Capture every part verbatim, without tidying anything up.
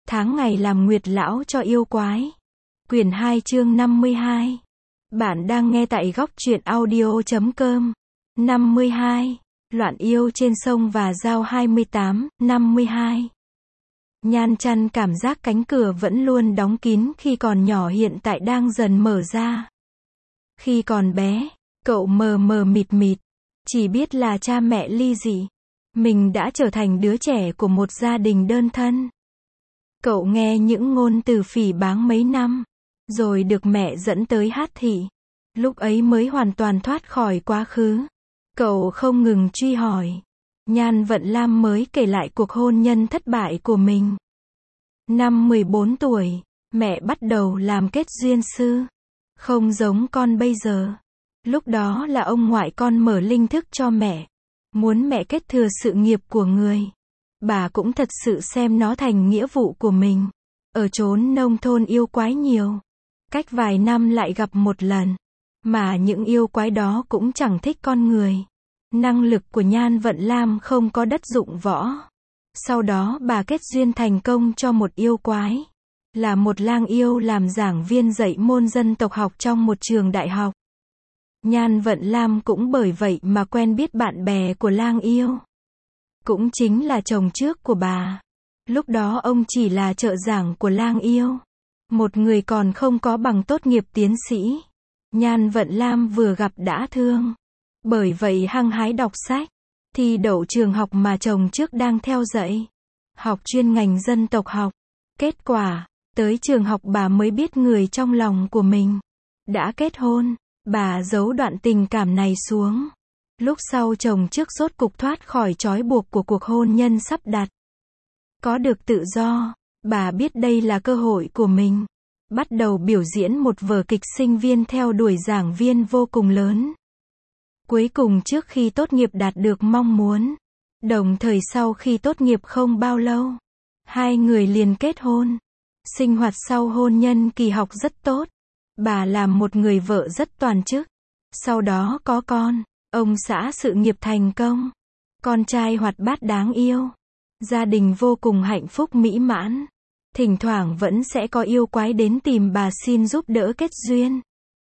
tháng ngày làm nguyệt lão cho yêu quái. Quyển hai chương năm mươi hai. Bạn đang nghe tại góc truyện audio chấm com. năm mươi hai. Loạn yêu trên sông và dao hai mươi tám, năm mươi hai. Nhan Chăn cảm giác cánh cửa vẫn luôn đóng kín khi còn nhỏ hiện tại đang dần mở ra. Khi còn bé, cậu mờ mờ mịt mịt, chỉ biết là cha mẹ ly dị. Mình đã trở thành đứa trẻ của một gia đình đơn thân. Cậu nghe những ngôn từ phỉ báng mấy năm, rồi được mẹ dẫn tới hát thị. Lúc ấy mới hoàn toàn thoát khỏi quá khứ. Cậu không ngừng truy hỏi. Nhan Vận Lam mới kể lại cuộc hôn nhân thất bại của mình. Năm mười bốn tuổi, mẹ bắt đầu làm kết duyên sư. Không giống con bây giờ. Lúc đó là ông ngoại con mở linh thức cho mẹ. Muốn mẹ kết thừa sự nghiệp của người. Bà cũng thật sự xem nó thành nghĩa vụ của mình. Ở chốn nông thôn yêu quái nhiều. Cách vài năm lại gặp một lần. Mà những yêu quái đó cũng chẳng thích con người. Năng lực của Nhan Vận Lam không có đất dụng võ. Sau đó bà kết duyên thành công cho một yêu quái. Là một lang yêu làm giảng viên dạy môn dân tộc học trong một trường đại học. Nhan Vận Lam cũng bởi vậy mà quen biết bạn bè của lang yêu. Cũng chính là chồng trước của bà. Lúc đó ông chỉ là trợ giảng của lang yêu. Một người còn không có bằng tốt nghiệp tiến sĩ. Nhan Vận Lam vừa gặp đã thương. Bởi vậy hăng hái đọc sách. Thi đậu trường học mà chồng trước đang theo dạy. Học chuyên ngành dân tộc học. Kết quả, tới trường học bà mới biết người trong lòng của mình đã kết hôn. Bà giấu đoạn tình cảm này xuống. Lúc sau chồng trước rốt cục thoát khỏi trói buộc của cuộc hôn nhân sắp đặt. Có được tự do, bà biết đây là cơ hội của mình. Bắt đầu biểu diễn một vở kịch sinh viên theo đuổi giảng viên vô cùng lớn. Cuối cùng trước khi tốt nghiệp đạt được mong muốn. Đồng thời sau khi tốt nghiệp không bao lâu, hai người liền kết hôn. Sinh hoạt sau hôn nhân kỳ học rất tốt. Bà làm một người vợ rất toàn chức. Sau đó có con. Ông xã sự nghiệp thành công. Con trai hoạt bát đáng yêu. Gia đình vô cùng hạnh phúc mỹ mãn. Thỉnh thoảng vẫn sẽ có yêu quái đến tìm bà xin giúp đỡ kết duyên.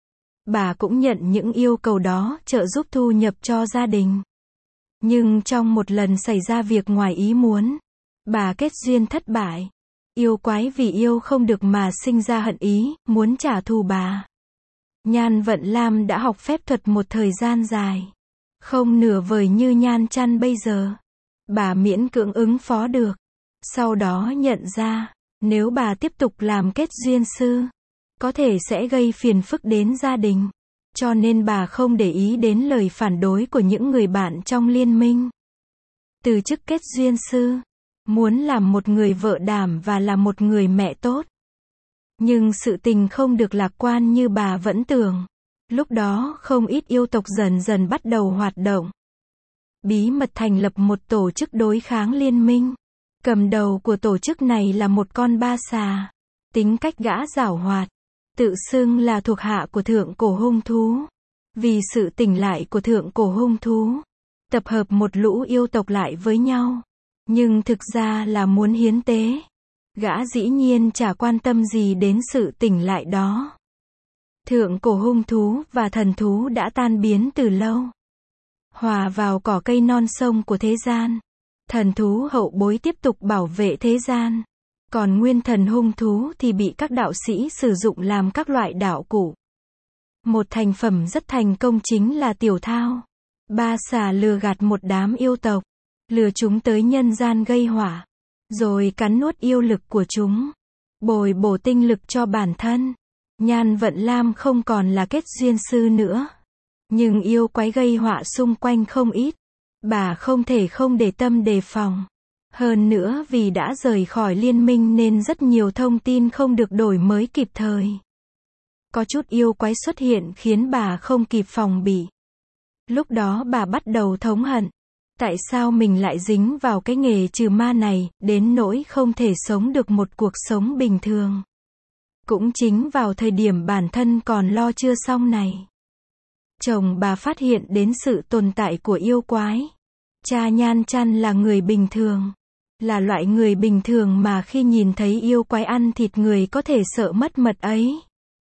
Bà cũng nhận những yêu cầu đó trợ giúp thu nhập cho gia đình. Nhưng trong một lần xảy ra việc ngoài ý muốn, bà kết duyên thất bại. Yêu quái vì yêu không được mà sinh ra hận ý, muốn trả thù bà. Nhan Vận Lam đã học phép thuật một thời gian dài. Không nửa vời như Nhan Chăn bây giờ. Bà miễn cưỡng ứng phó được. Sau đó nhận ra, nếu bà tiếp tục làm kết duyên sư, có thể sẽ gây phiền phức đến gia đình. Cho nên bà không để ý đến lời phản đối của những người bạn trong liên minh. Từ chức kết duyên sư, muốn làm một người vợ đảm và là một người mẹ tốt. Nhưng sự tình không được lạc quan như bà vẫn tưởng. Lúc đó không ít yêu tộc dần dần bắt đầu hoạt động. Bí mật thành lập một tổ chức đối kháng liên minh. Cầm đầu của tổ chức này là một con ba xà. Tính cách gã giảo hoạt. Tự xưng là thuộc hạ của thượng cổ hung thú. Vì sự tỉnh lại của thượng cổ hung thú, tập hợp một lũ yêu tộc lại với nhau. Nhưng thực ra là muốn hiến tế. Gã dĩ nhiên chả quan tâm gì đến sự tỉnh lại đó. Thượng cổ hung thú và thần thú đã tan biến từ lâu. Hòa vào cỏ cây non sông của thế gian. Thần thú hậu bối tiếp tục bảo vệ thế gian. Còn nguyên thần hung thú thì bị các đạo sĩ sử dụng làm các loại đạo cụ. Một thành phẩm rất thành công chính là tiểu thao. Ba xà lừa gạt một đám yêu tộc. Lừa chúng tới nhân gian gây họa. Rồi cắn nuốt yêu lực của chúng. Bồi bổ tinh lực cho bản thân. Nhan Vận Lam không còn là kết duyên sư nữa. Nhưng yêu quái gây họa xung quanh không ít. Bà không thể không để tâm đề phòng. Hơn nữa vì đã rời khỏi liên minh nên rất nhiều thông tin không được đổi mới kịp thời. Có chút yêu quái xuất hiện khiến bà không kịp phòng bị. Lúc đó bà bắt đầu thống hận. Tại sao mình lại dính vào cái nghề trừ ma này, đến nỗi không thể sống được một cuộc sống bình thường. Cũng chính vào thời điểm bản thân còn lo chưa xong này. Chồng bà phát hiện đến sự tồn tại của yêu quái. Cha Nhan Chăn là người bình thường. là loại người bình thường mà khi nhìn thấy yêu quái ăn thịt người có thể sợ mất mật ấy.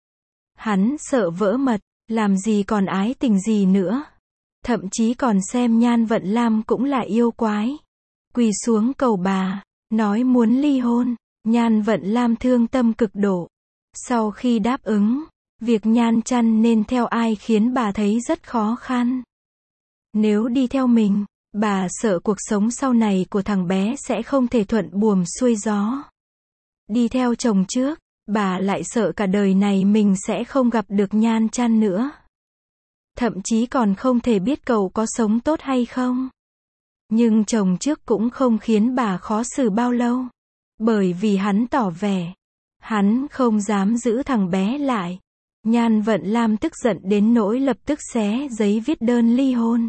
Hắn sợ vỡ mật, làm gì còn ái tình gì nữa. Thậm chí còn xem Nhan Vận Lam cũng là yêu quái. Quỳ xuống cầu bà, nói muốn ly hôn. Nhan Vận Lam thương tâm cực độ. Sau khi đáp ứng, việc Nhan Chăn nên theo ai khiến bà thấy rất khó khăn. Nếu đi theo mình, bà sợ cuộc sống sau này của thằng bé sẽ không thể thuận buồm xuôi gió. Đi theo chồng trước, bà lại sợ cả đời này mình sẽ không gặp được Nhan Chăn nữa. Thậm chí còn không thể biết cậu có sống tốt hay không. Nhưng chồng trước cũng không khiến bà khó xử bao lâu. Bởi vì hắn tỏ vẻ, hắn không dám giữ thằng bé lại. Nhan Vận Lam tức giận đến nỗi lập tức xé giấy viết đơn ly hôn.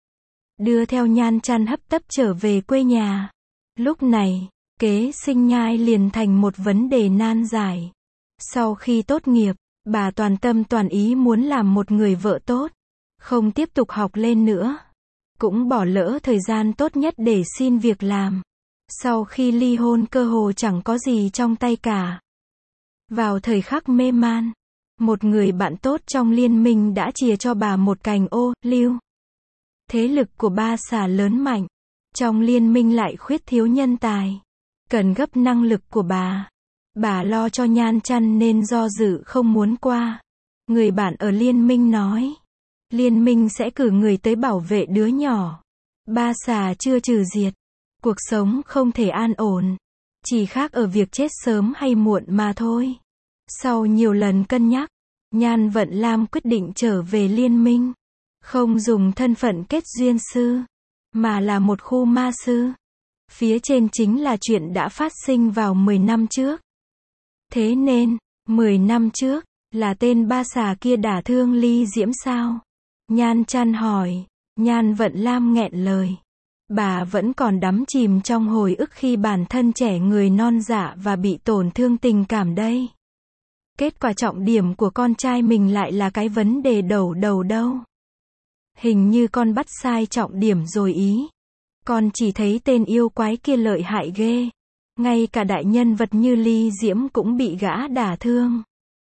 Đưa theo Nhan Chăn hấp tấp trở về quê nhà. Lúc này, kế sinh nhai liền thành một vấn đề nan giải. Sau khi tốt nghiệp, bà toàn tâm toàn ý muốn làm một người vợ tốt. Không tiếp tục học lên nữa. Cũng bỏ lỡ thời gian tốt nhất để xin việc làm. Sau khi ly hôn cơ hồ chẳng có gì trong tay cả. Vào thời khắc mê man, một người bạn tốt trong liên minh đã chìa cho bà một cành ô liu. Thế lực của ba xà lớn mạnh. Trong liên minh lại khuyết thiếu nhân tài. Cần gấp năng lực của bà. Bà lo cho Nhan Chăn nên do dự không muốn qua. Người bạn ở liên minh nói. Liên minh sẽ cử người tới bảo vệ đứa nhỏ. Ba xà chưa trừ diệt. Cuộc sống không thể an ổn. Chỉ khác ở việc chết sớm hay muộn mà thôi. Sau nhiều lần cân nhắc, Nhan Vận Lam quyết định trở về liên minh. Không dùng thân phận kết duyên sư, mà là một khu ma sư. Phía trên chính là chuyện đã phát sinh vào mười năm trước. Thế nên, mười năm trước, là tên ba xà kia đả thương Ly Diễm sao? Nhan Chăn hỏi. Nhan Vận Lam nghẹn lời. Bà vẫn còn đắm chìm trong hồi ức khi bản thân trẻ người non dạ và bị tổn thương tình cảm đây. Kết quả trọng điểm của con trai mình lại là cái vấn đề đầu đầu đâu. Hình như con bắt sai trọng điểm rồi ý. Con chỉ thấy tên yêu quái kia lợi hại ghê. Ngay cả đại nhân vật như Ly Diễm cũng bị gã đả thương.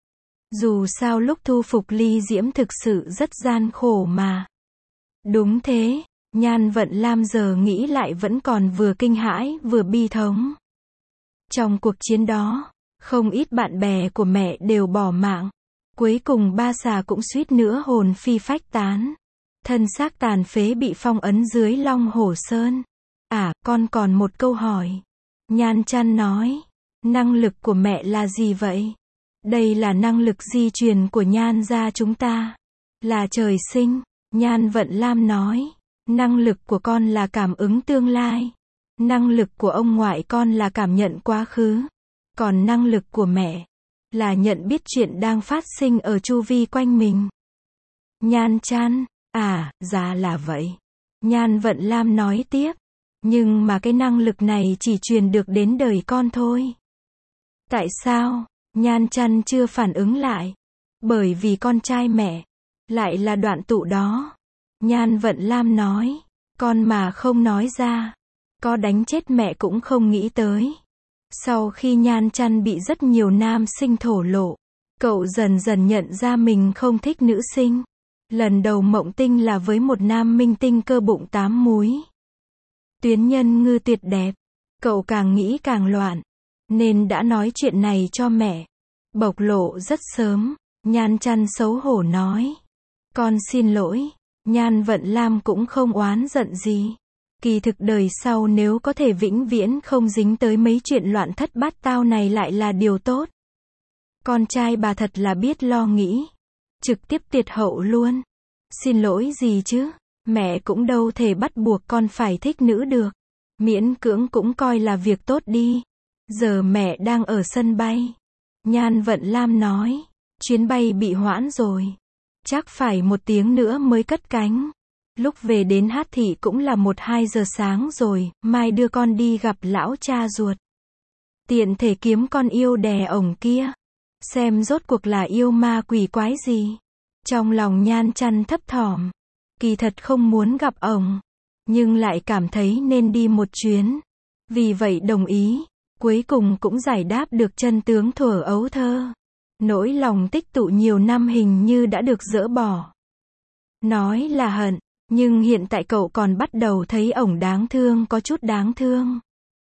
Dù sao lúc thu phục Ly Diễm thực sự rất gian khổ mà. Đúng thế, Nhan Vận Lam giờ nghĩ lại vẫn còn vừa kinh hãi vừa bi thống. Trong cuộc chiến đó, không ít bạn bè của mẹ đều bỏ mạng. Cuối cùng ba xà cũng suýt nữa hồn phi phách tán. Thân xác tàn phế bị phong ấn dưới Long Hổ Sơn. À, con còn một câu hỏi. Nhan Chăn nói. Năng lực của mẹ là gì vậy? Đây là năng lực di truyền của Nhan gia chúng ta. Là trời sinh. Nhan Vận Lam nói. Năng lực của con là cảm ứng tương lai. Năng lực của ông ngoại con là cảm nhận quá khứ. Còn năng lực của mẹ là nhận biết chuyện đang phát sinh ở chu vi quanh mình. Nhan Chăn. À, ra là vậy. Nhan Vận Lam nói tiếp. Nhưng mà cái năng lực này chỉ truyền được đến đời con thôi. Tại sao? Nhan Chăn chưa phản ứng lại. Bởi vì con trai mẹ lại là đoạn tụ đó. Nhan Vận Lam nói. Con mà không nói ra, có đánh chết mẹ cũng không nghĩ tới. Sau khi Nhan Chăn bị rất nhiều nam sinh thổ lộ, cậu dần dần nhận ra mình không thích nữ sinh. Lần đầu mộng tinh là với một nam minh tinh cơ bụng tám múi. Tuyến nhân ngư tuyệt đẹp. Cậu càng nghĩ càng loạn, nên đã nói chuyện này cho mẹ. Bộc lộ rất sớm. Nhan Chăn xấu hổ nói. Con xin lỗi. Nhan Vận Lam cũng không oán giận gì. Kỳ thực đời sau nếu có thể vĩnh viễn không dính tới mấy chuyện loạn thất bát tao này lại là điều tốt. Con trai bà thật là biết lo nghĩ. Trực tiếp tiệt hậu luôn. Xin lỗi gì chứ? Mẹ cũng đâu thể bắt buộc con phải thích nữ được. Miễn cưỡng cũng coi là việc tốt đi. Giờ mẹ đang ở sân bay. Nhan Vận Lam nói. Chuyến bay bị hoãn rồi. Chắc phải một tiếng nữa mới cất cánh. Lúc về đến Hát Thị cũng là một hai giờ sáng rồi. Mai đưa con đi gặp lão cha ruột. Tiện thể kiếm con yêu đè ổng kia. Xem rốt cuộc là yêu ma quỷ quái gì. Trong lòng Nhan Chăn thấp thỏm. Kỳ thật không muốn gặp ổng. Nhưng lại cảm thấy nên đi một chuyến. Vì vậy đồng ý. Cuối cùng cũng giải đáp được chân tướng thuở ấu thơ. Nỗi lòng tích tụ nhiều năm hình như đã được dỡ bỏ. Nói là hận, nhưng hiện tại cậu còn bắt đầu thấy ổng đáng thương, có chút đáng thương.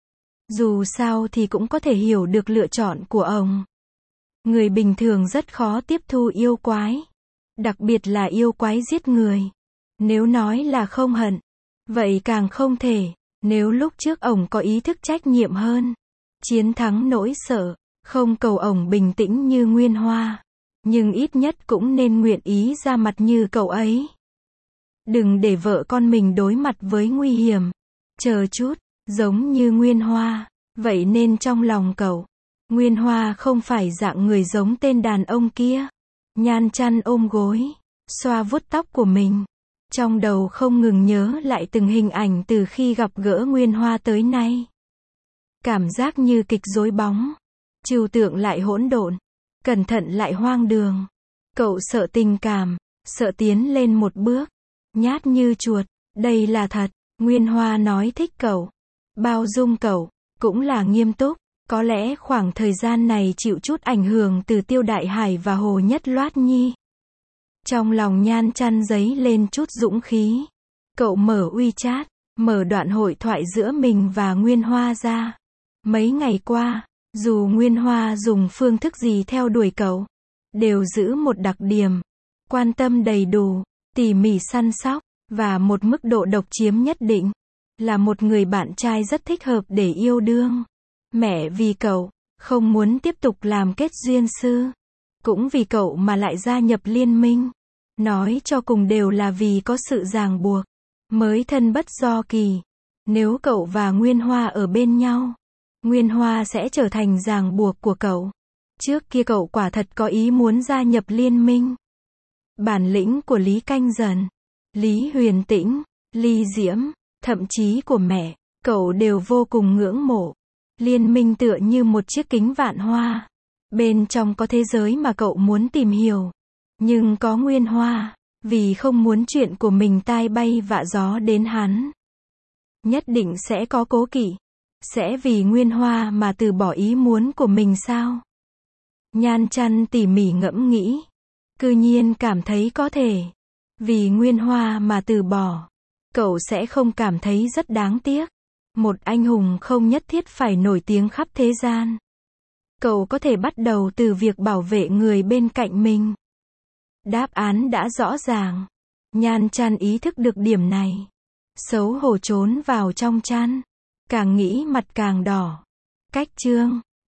Dù sao thì cũng có thể hiểu được lựa chọn của ổng. Người bình thường rất khó tiếp thu yêu quái. Đặc biệt là yêu quái giết người. Nếu nói là không hận, vậy càng không thể. Nếu lúc trước ổng có ý thức trách nhiệm hơn, chiến thắng nỗi sợ, không cầu ổng bình tĩnh như Nguyên Hoa, nhưng ít nhất cũng nên nguyện ý ra mặt như cậu ấy. Đừng để vợ con mình đối mặt với nguy hiểm. Chờ chút, giống như Nguyên Hoa, vậy nên trong lòng cậu, Nguyên Hoa không phải dạng người giống tên đàn ông kia. Nhan Chăn ôm gối, xoa vuốt tóc của mình. Trong đầu không ngừng nhớ lại từng hình ảnh từ khi gặp gỡ Nguyên Hoa tới nay. Cảm giác như kịch rối bóng. Trừu tượng lại hỗn độn. Cẩn thận lại hoang đường. Cậu sợ tình cảm, sợ tiến lên một bước. Nhát như chuột, đây là thật. Nguyên Hoa nói thích cậu, bao dung cậu, cũng là nghiêm túc. Có lẽ khoảng thời gian này chịu chút ảnh hưởng từ Tiêu Đại Hải và Hồ Nhất Loát Nhi. Trong lòng Nhan Chăn dấy lên chút dũng khí. Cậu mở WeChat, mở đoạn hội thoại giữa mình và Nguyên Hoa ra. Mấy ngày qua, dù Nguyên Hoa dùng phương thức gì theo đuổi cậu, đều giữ một đặc điểm. Quan tâm đầy đủ, tỉ mỉ săn sóc, và một mức độ độc chiếm nhất định. Là một người bạn trai rất thích hợp để yêu đương. Mẹ vì cậu, không muốn tiếp tục làm kết duyên sư. Cũng vì cậu mà lại gia nhập liên minh. Nói cho cùng đều là vì có sự ràng buộc. Mới thân bất do kỳ. Nếu cậu và Nguyên Hoa ở bên nhau, Nguyên Hoa sẽ trở thành ràng buộc của cậu. Trước kia cậu quả thật có ý muốn gia nhập liên minh. Bản lĩnh của Lý Canh Dần, Lý Huyền Tĩnh, Ly Diễm, thậm chí của mẹ, cậu đều vô cùng ngưỡng mộ. Liên minh tựa như một chiếc kính vạn hoa. Bên trong có thế giới mà cậu muốn tìm hiểu. Nhưng có Nguyên Hoa, vì không muốn chuyện của mình tai bay vạ gió đến hắn. Nhất định sẽ có cố kỵ. Sẽ vì Nguyên Hoa mà từ bỏ ý muốn của mình sao? Nhan Chăn tỉ mỉ ngẫm nghĩ. Cư nhiên cảm thấy có thể. Vì Nguyên Hoa mà từ bỏ. Cậu sẽ không cảm thấy rất đáng tiếc. Một anh hùng không nhất thiết phải nổi tiếng khắp thế gian. Cậu có thể bắt đầu từ việc bảo vệ người bên cạnh mình. Đáp án đã rõ ràng. Nhan Chăn ý thức được điểm này. Xấu hổ trốn vào trong chăn. Càng nghĩ mặt càng đỏ. Cách chương